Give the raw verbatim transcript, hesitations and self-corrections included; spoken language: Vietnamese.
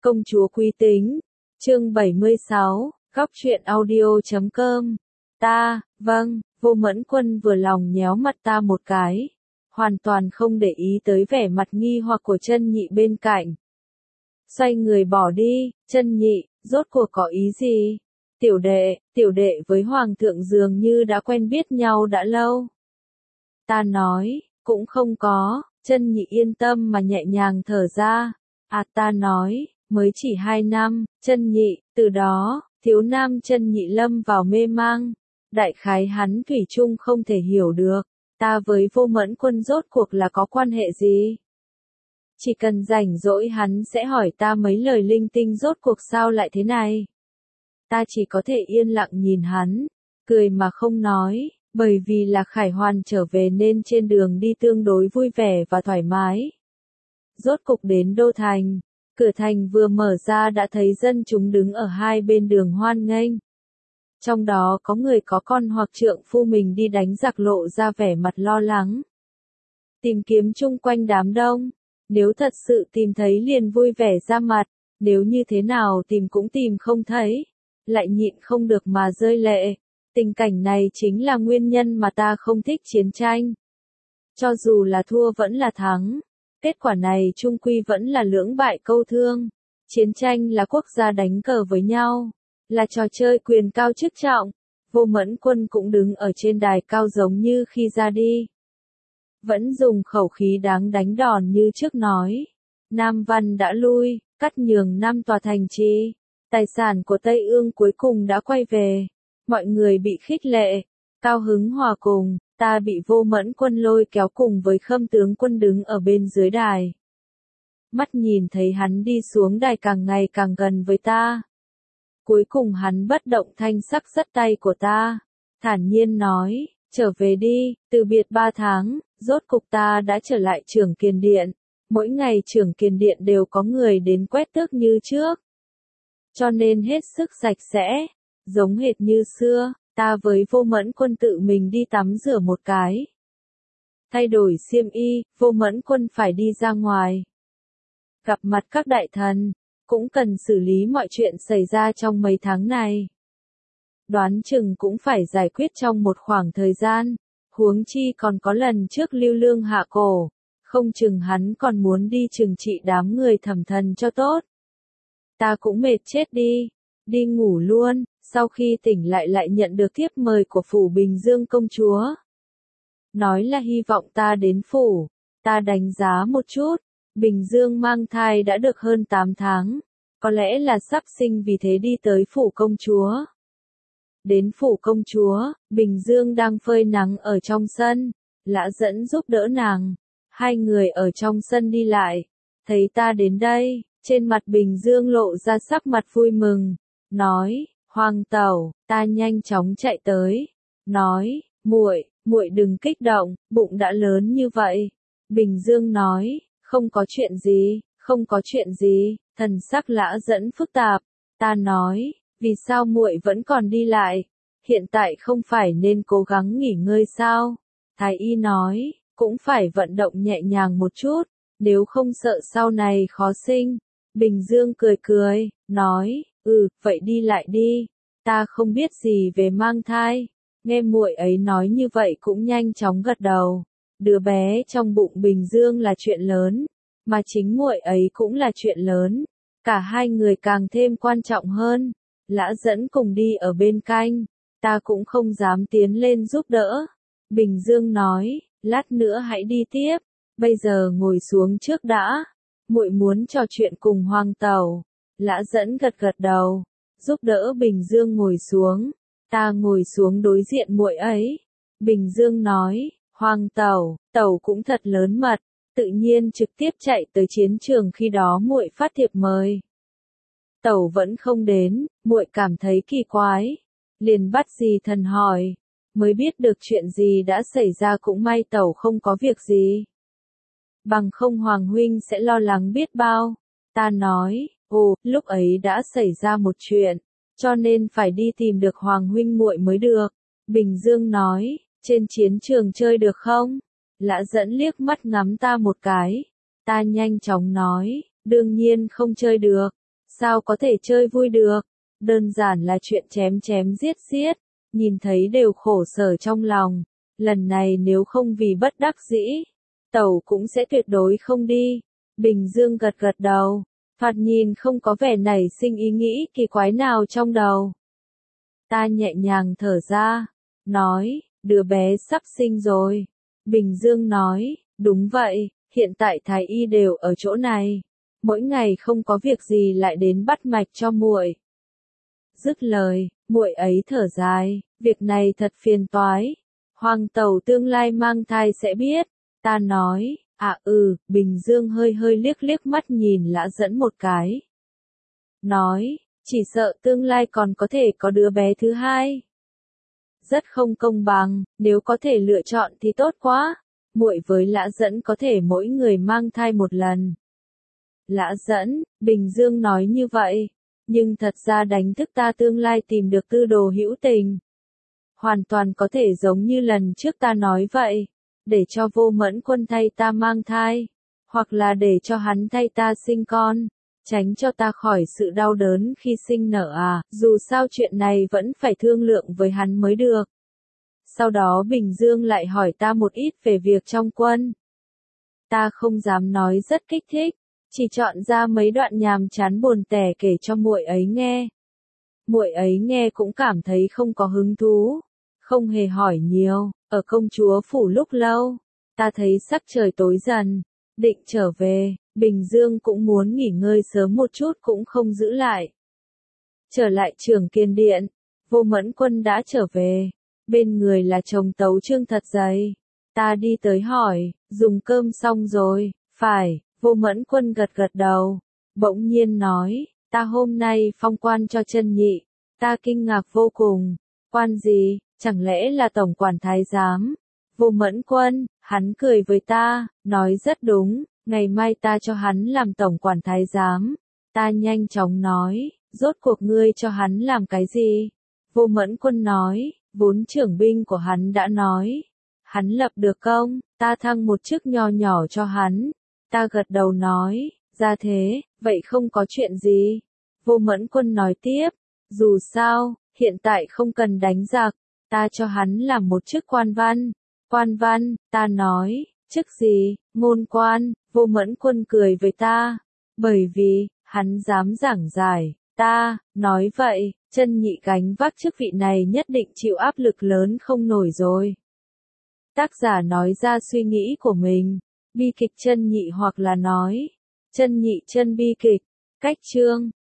Công chúa Quý Tính, chương bảy mươi sáu, góc truyện audio chấm com. Ta, vâng, Vô Mẫn Quân vừa lòng nhéo mặt ta một cái, hoàn toàn không để ý tới vẻ mặt nghi hoặc của Chân Nhị bên cạnh. Xoay người bỏ đi, Chân Nhị, rốt cuộc có ý gì? Tiểu đệ, tiểu đệ với Hoàng thượng dường như đã quen biết nhau đã lâu. Ta nói, cũng không có, Chân Nhị yên tâm mà nhẹ nhàng thở ra. À ta nói, mới chỉ hai năm, Chân Nhị, từ đó, thiếu nam Chân Nhị lâm vào mê mang. Đại khái hắn thủy chung không thể hiểu được, ta với Vô Mẫn Quân rốt cuộc là có quan hệ gì? Chỉ cần rảnh rỗi hắn sẽ hỏi ta mấy lời linh tinh rốt cuộc sao lại thế này. Ta chỉ có thể yên lặng nhìn hắn, cười mà không nói, bởi vì là Khải Hoàn trở về nên trên đường đi tương đối vui vẻ và thoải mái. Rốt cục đến Đô Thành, cửa thành vừa mở ra đã thấy dân chúng đứng ở hai bên đường hoan nghênh. Trong đó có người có con hoặc trượng phu mình đi đánh giặc lộ ra vẻ mặt lo lắng. Tìm kiếm chung quanh đám đông, nếu thật sự tìm thấy liền vui vẻ ra mặt, nếu như thế nào tìm cũng tìm không thấy, lại nhịn không được mà rơi lệ. Tình cảnh này chính là nguyên nhân mà ta không thích chiến tranh. Cho dù là thua vẫn là thắng, kết quả này chung quy vẫn là lưỡng bại câu thương. Chiến tranh là quốc gia đánh cờ với nhau, là trò chơi quyền cao chức trọng. Vô Mẫn Quân cũng đứng ở trên đài cao giống như khi ra đi. Vẫn dùng khẩu khí đáng đánh đòn như trước nói. Nam Văn đã lui, cắt nhường năm tòa thành trì. Tài sản của Tây Ương cuối cùng đã quay về. Mọi người bị khích lệ, cao hứng hòa cùng. Ta bị Vô Mẫn Quân lôi kéo cùng với Khâm tướng quân đứng ở bên dưới đài. Mắt nhìn thấy hắn đi xuống đài càng ngày càng gần với ta. Cuối cùng hắn bất động thanh sắc dắt tay của ta, thản nhiên nói, trở về đi, từ biệt ba tháng, rốt cục ta đã trở lại Trưởng Kiền Điện. Mỗi ngày Trưởng Kiền Điện đều có người đến quét tước như trước. Cho nên hết sức sạch sẽ, giống hệt như xưa, ta với Vô Mẫn Quân tự mình đi tắm rửa một cái. Thay đổi xiêm y, Vô Mẫn Quân phải đi ra ngoài. Gặp mặt các đại thần, cũng cần xử lý mọi chuyện xảy ra trong mấy tháng này. Đoán chừng cũng phải giải quyết trong một khoảng thời gian, huống chi còn có lần trước Lưu Lương hạ cổ, không chừng hắn còn muốn đi trừng trị đám người Thẩm Thần cho tốt. Ta cũng mệt chết đi, đi ngủ luôn, sau khi tỉnh lại lại nhận được thiếp mời của phủ Bình Dương công chúa. Nói là hy vọng ta đến phủ, ta đánh giá một chút. Bình Dương mang thai đã được hơn tám tháng, có lẽ là sắp sinh vì thế đi tới phủ công chúa. Đến phủ công chúa, Bình Dương đang phơi nắng ở trong sân, Lã Dẫn giúp đỡ nàng. Hai người ở trong sân đi lại, thấy ta đến đây, trên mặt Bình Dương lộ ra sắc mặt vui mừng, nói, Hoàng tẩu, ta nhanh chóng chạy tới, nói, muội, muội đừng kích động, bụng đã lớn như vậy. Bình Dương nói, không có chuyện gì, không có chuyện gì, thần sắc Lã Dẫn phức tạp. Ta nói, vì sao muội vẫn còn đi lại, hiện tại không phải nên cố gắng nghỉ ngơi sao? Thái y nói, cũng phải vận động nhẹ nhàng một chút, nếu không sợ sau này khó sinh. Bình Dương cười cười, nói, ừ, vậy đi lại đi, ta không biết gì về mang thai. Nghe muội ấy nói như vậy cũng nhanh chóng gật đầu. Đứa bé trong bụng Bình Dương là chuyện lớn, mà chính muội ấy cũng là chuyện lớn, cả hai người càng thêm quan trọng hơn. Lã Dẫn cùng đi ở bên cạnh, ta cũng không dám tiến lên giúp đỡ. Bình Dương nói, lát nữa hãy đi tiếp, bây giờ ngồi xuống trước đã, muội muốn trò chuyện cùng Hoàng tẩu. Lã Dẫn gật gật đầu, giúp đỡ Bình Dương ngồi xuống, ta ngồi xuống đối diện muội ấy. Bình Dương nói, Hoàng tẩu, tẩu cũng thật lớn mật, tự nhiên trực tiếp chạy tới chiến trường khi đó muội phát thiệp mời. Tẩu vẫn không đến, muội cảm thấy kỳ quái, liền bắt dì thần hỏi, mới biết được chuyện gì đã xảy ra, cũng may tẩu không có việc gì. Bằng không Hoàng huynh sẽ lo lắng biết bao. Ta nói, ồ, lúc ấy đã xảy ra một chuyện, cho nên phải đi tìm được Hoàng huynh muội mới được. Bình Dương nói, trên chiến trường chơi được không? Lã Dẫn liếc mắt ngắm ta một cái. Ta nhanh chóng nói, đương nhiên không chơi được. Sao có thể chơi vui được? Đơn giản là chuyện chém chém giết giết, nhìn thấy đều khổ sở trong lòng. Lần này nếu không vì bất đắc dĩ, tẩu cũng sẽ tuyệt đối không đi. Bình Dương gật gật đầu, thoạt nhìn không có vẻ nảy sinh ý nghĩ kỳ quái nào trong đầu. Ta nhẹ nhàng thở ra, nói, đứa bé sắp sinh rồi. Bình Dương nói, đúng vậy, hiện tại thái y đều ở chỗ này, mỗi ngày không có việc gì lại đến bắt mạch cho muội. Dứt lời, muội ấy thở dài, việc này thật phiền toái. Hoàng tẩu tương lai mang thai sẽ biết. Ta nói, à ừ, Bình Dương hơi hơi liếc liếc mắt nhìn Lã Dẫn một cái. Nói, chỉ sợ tương lai còn có thể có đứa bé thứ hai. Rất không công bằng, nếu có thể lựa chọn thì tốt quá. Muội với Lã Dẫn có thể mỗi người mang thai một lần. Lã Dẫn, Bình Dương nói như vậy, nhưng thật ra đánh thức ta tương lai tìm được tư đồ hữu tình. Hoàn toàn có thể giống như lần trước ta nói vậy, để cho Vô Mẫn Quân thay ta mang thai, hoặc là để cho hắn thay ta sinh con, tránh cho ta khỏi sự đau đớn khi sinh nở à, dù sao chuyện này vẫn phải thương lượng với hắn mới được. Sau đó Bình Dương lại hỏi ta một ít về việc trong quân. Ta không dám nói rất kích thích, chỉ chọn ra mấy đoạn nhàm chán buồn tẻ kể cho muội ấy nghe. Muội ấy nghe cũng cảm thấy không có hứng thú, không hề hỏi nhiều. Ở công chúa phủ lúc lâu, ta thấy sắc trời tối dần, định trở về, Bình Dương cũng muốn nghỉ ngơi sớm một chút cũng không giữ lại. Trở lại Trường Kiên Điện, Vô Mẫn Quân đã trở về, bên người là chồng Tấu Trương thật dày. Ta đi tới hỏi, dùng cơm xong rồi, phải, Vô Mẫn Quân gật gật đầu, bỗng nhiên nói, ta hôm nay phong quan cho Chân Nhị. Ta kinh ngạc vô cùng, quan gì, chẳng lẽ là tổng quản thái giám? Vô Mẫn Quân, hắn cười với ta, nói rất đúng, ngày mai ta cho hắn làm tổng quản thái giám. Ta nhanh chóng nói, rốt cuộc ngươi cho hắn làm cái gì? Vô Mẫn Quân nói, vốn trưởng binh của hắn đã nói, hắn lập được công, ta thăng một chức nho nhỏ cho hắn. Ta gật đầu nói, ra thế, vậy không có chuyện gì. Vô Mẫn Quân nói tiếp, dù sao, hiện tại không cần đánh giặc, ta cho hắn làm một chức quan văn. Quan văn, ta nói, chức gì, ngôn quan. Vô Mẫn Quân cười với ta, bởi vì, hắn dám giảng giải. Ta, nói vậy, Chân Nhị gánh vác chức vị này nhất định chịu áp lực lớn không nổi rồi. Tác giả nói ra suy nghĩ của mình, bi kịch Chân Nhị hoặc là nói, Chân Nhị chân bi kịch, cách chương.